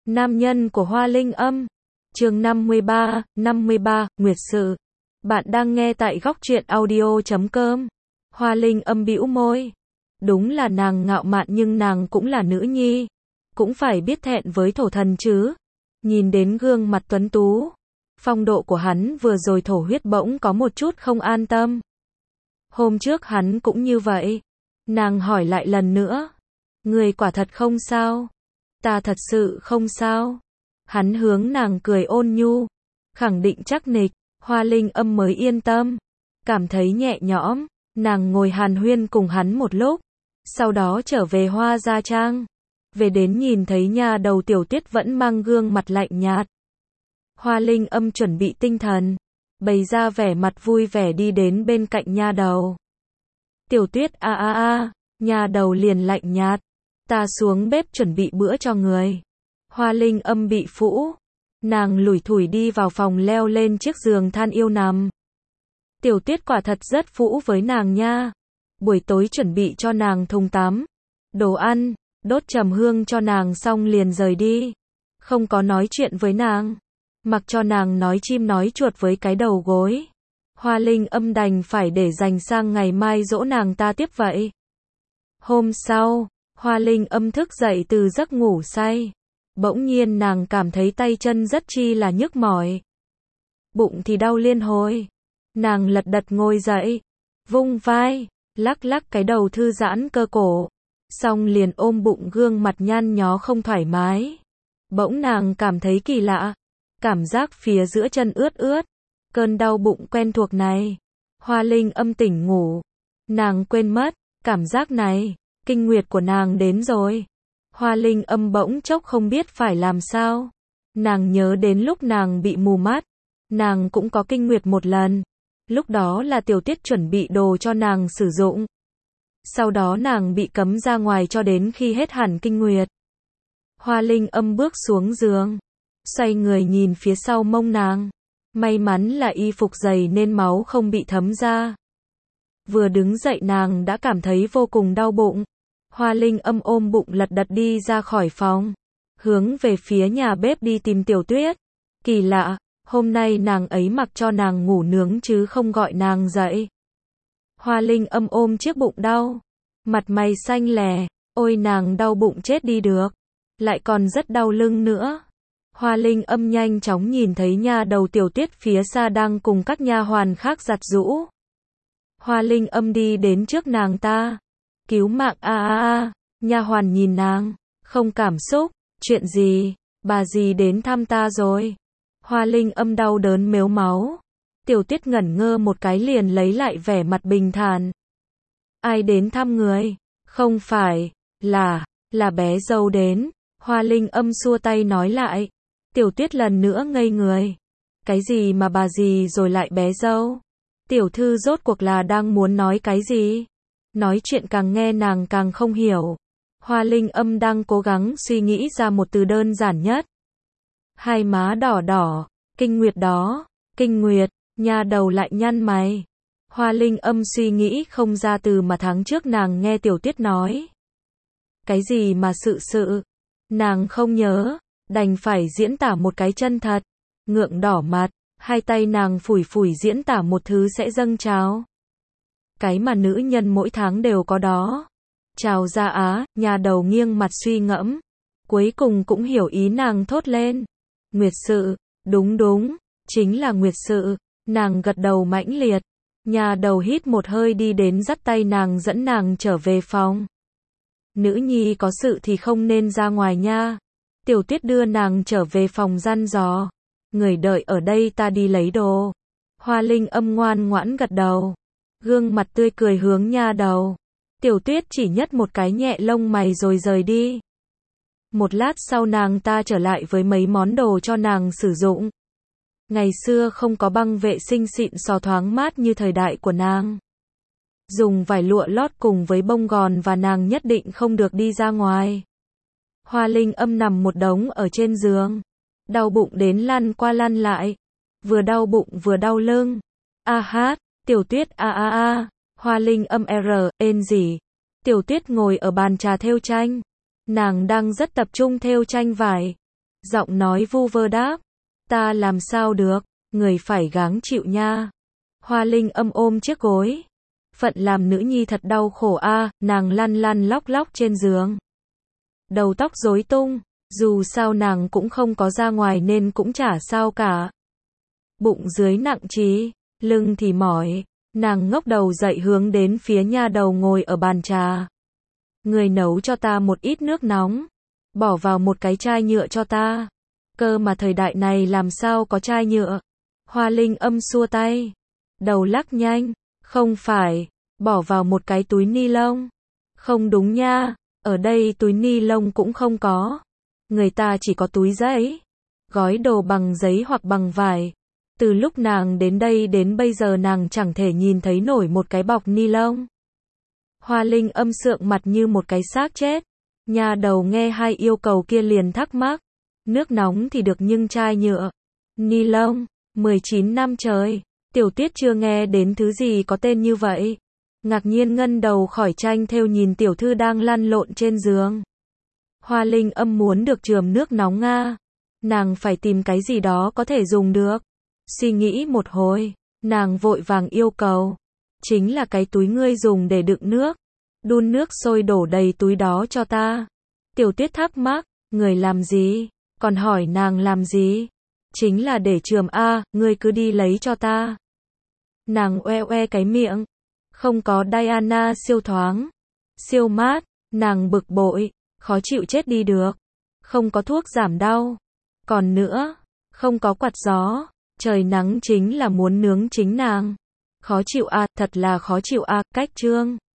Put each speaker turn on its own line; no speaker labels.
Nam nhân của Hoa Linh Âm. Chương 53, Nguyệt sự. Bạn đang nghe tại góc truyện audio.com. Hoa Linh Âm bĩu môi. Đúng là nàng ngạo mạn nhưng nàng cũng là nữ nhi. Cũng phải biết thẹn với thổ thần chứ. Nhìn đến gương mặt tuấn tú. Phong độ của hắn vừa rồi thổ huyết bỗng có một chút không an tâm. Hôm trước hắn cũng như vậy. Nàng hỏi lại lần nữa. Người quả thật không sao. Ta thật sự không sao. Hắn hướng nàng cười ôn nhu. Khẳng định chắc nịch. Hoa Linh Âm mới yên tâm. Cảm thấy nhẹ nhõm. Nàng ngồi hàn huyên cùng hắn một lúc. Sau đó trở về Hoa Gia Trang. Về đến nhìn thấy nha đầu Tiểu Tuyết vẫn mang gương mặt lạnh nhạt. Hoa Linh Âm chuẩn bị tinh thần. Bày ra vẻ mặt vui vẻ đi đến bên cạnh nha đầu. Tiểu Tuyết nha đầu liền lạnh nhạt. Ta xuống bếp chuẩn bị bữa cho người. Hoa Linh Âm bị phũ. Nàng lủi thủi đi vào phòng leo lên chiếc giường than yêu nằm. Tiểu Tuyết quả thật rất phũ với nàng nha. Buổi tối chuẩn bị cho nàng thùng tắm. Đồ ăn, đốt trầm hương cho nàng xong liền rời đi. Không có nói chuyện với nàng. Mặc cho nàng nói chim nói chuột với cái đầu gối. Hoa Linh Âm đành phải để dành sang ngày mai dỗ nàng ta tiếp vậy. Hôm sau, Hoa Linh Âm thức dậy từ giấc ngủ say. Bỗng nhiên nàng cảm thấy tay chân rất chi là nhức mỏi. Bụng thì đau liên hồi. Nàng lật đật ngồi dậy. Vung vai, lắc lắc cái đầu thư giãn cơ cổ. Xong liền ôm bụng gương mặt nhăn nhó không thoải mái. Bỗng nàng cảm thấy kỳ lạ. Cảm giác phía giữa chân ướt ướt. Cơn đau bụng quen thuộc này. Hoa Linh Âm tỉnh ngủ. Nàng quên mất, cảm giác này. Kinh nguyệt của nàng đến rồi. Hoa Linh Âm bỗng chốc không biết phải làm sao. Nàng nhớ đến lúc nàng bị mù mắt. Nàng cũng có kinh nguyệt một lần. Lúc đó là Tiểu Tuyết chuẩn bị đồ cho nàng sử dụng. Sau đó nàng bị cấm ra ngoài cho đến khi hết hẳn kinh nguyệt. Hoa Linh Âm bước xuống giường. Xoay người nhìn phía sau mông nàng. May mắn là y phục dày nên máu không bị thấm ra. Vừa đứng dậy nàng đã cảm thấy vô cùng đau bụng. Hoa Linh Âm ôm bụng lật đật đi ra khỏi phòng. Hướng về phía nhà bếp đi tìm Tiểu Tuyết. Kỳ lạ, hôm nay nàng ấy mặc cho nàng ngủ nướng chứ không gọi nàng dậy. Hoa Linh Âm ôm chiếc bụng đau. Mặt mày xanh lè. Ôi nàng đau bụng chết đi được. Lại còn rất đau lưng nữa. Hoa Linh Âm nhanh chóng nhìn thấy nha đầu Tiểu Tuyết phía xa đang cùng các nha hoàn khác giặt giũ. Hoa Linh Âm đi đến trước nàng ta. Cứu mạng nha hoàn nhìn nàng, không cảm xúc, chuyện gì, bà dì đến thăm ta rồi. Hoa Linh Âm đau đớn mếu máu. Tiểu Tuyết ngẩn ngơ một cái liền lấy lại vẻ mặt bình thản. Ai đến thăm người? Không phải, là bé dâu đến. Hoa Linh Âm xua tay nói lại. Tiểu Tuyết lần nữa ngây người. Cái gì mà bà dì rồi lại bé dâu? Tiểu thư rốt cuộc là đang muốn nói cái gì? Nói chuyện càng nghe nàng càng không hiểu. Hoa Linh Âm đang cố gắng suy nghĩ ra một từ đơn giản nhất. Hai má đỏ đỏ, kinh nguyệt đó, kinh nguyệt, nha đầu lại nhăn mày. Hoa Linh Âm suy nghĩ không ra từ mà tháng trước nàng nghe Tiểu Tuyết nói. Cái gì mà sự, nàng không nhớ, đành phải diễn tả một cái chân thật, ngượng đỏ mặt, hai tay nàng phủi phủi diễn tả một thứ sẽ dâng trào. Cái mà nữ nhân mỗi tháng đều có đó. Chào ra nhà đầu nghiêng mặt suy ngẫm. Cuối cùng cũng hiểu ý nàng thốt lên. Nguyệt sự, đúng, chính là nguyệt sự. Nàng gật đầu mãnh liệt. Nhà đầu hít một hơi đi đến dắt tay nàng dẫn nàng trở về phòng. Nữ nhi có sự thì không nên ra ngoài nha. Tiểu Tuyết đưa nàng trở về phòng dặn dò. Người đợi ở đây ta đi lấy đồ. Hoa Linh Âm ngoan ngoãn gật đầu. Gương mặt tươi cười hướng nha đầu. Tiểu Tuyết chỉ nhấc một cái nhẹ lông mày rồi rời đi. Một lát sau nàng ta trở lại với mấy món đồ cho nàng sử dụng. Ngày xưa không có băng vệ sinh xịn sò thoáng mát như thời đại của nàng. Dùng vải lụa lót cùng với bông gòn và nàng nhất định không được đi ra ngoài. Hoa Linh Âm nằm một đống ở trên giường. Đau bụng đến lăn qua lăn lại. Vừa đau bụng vừa đau lưng. Tiểu Tuyết Hoa Linh Âm ên gì. Tiểu Tuyết ngồi ở bàn trà thêu tranh. Nàng đang rất tập trung thêu tranh vải. Giọng nói vu vơ đáp. Ta làm sao được, người phải gắng chịu nha. Hoa Linh Âm ôm chiếc gối. Phận làm nữ nhi thật đau khổ a, nàng lăn lăn lóc lóc trên giường. Đầu tóc rối tung, dù sao nàng cũng không có ra ngoài nên cũng chả sao cả. Bụng dưới nặng trĩ, lưng thì mỏi, nàng ngóc đầu dậy hướng đến phía nha đầu ngồi ở bàn trà. Người nấu cho ta một ít nước nóng, bỏ vào một cái chai nhựa cho ta. Cơ mà thời đại này làm sao có chai nhựa? Hoa Linh Âm xua tay, đầu lắc nhanh, không phải, bỏ vào một cái túi ni lông. Không đúng nha, ở đây túi ni lông cũng không có. Người ta chỉ có túi giấy, gói đồ bằng giấy hoặc bằng vải. Từ lúc nàng đến đây đến bây giờ nàng chẳng thể nhìn thấy nổi một cái bọc ni lông. Hoa Linh Âm sượng mặt như một cái xác chết. Nha đầu nghe hai yêu cầu kia liền thắc mắc. Nước nóng thì được nhưng chai nhựa, ni lông, 19 năm trời, Tiểu Tuyết chưa nghe đến thứ gì có tên như vậy. Ngạc nhiên ngân đầu khỏi tranh thêu nhìn tiểu thư đang lăn lộn trên giường. Hoa Linh Âm muốn được chườm nước nóng nga. Nàng phải tìm cái gì đó có thể dùng được. Suy nghĩ một hồi, nàng vội vàng yêu cầu. Chính là cái túi ngươi dùng để đựng nước. Đun nước sôi đổ đầy túi đó cho ta. Tiểu Tuyết thắc mắc, người làm gì? Còn hỏi nàng làm gì? Chính là để chườm a, ngươi cứ đi lấy cho ta. Nàng oe oe cái miệng. Không có Diana siêu thoáng, siêu mát, nàng bực bội, khó chịu chết đi được. Không có thuốc giảm đau. Còn nữa, không có quạt gió, trời nắng chính là muốn nướng chính nàng. Khó chịu a, thật là khó chịu a, cách chương.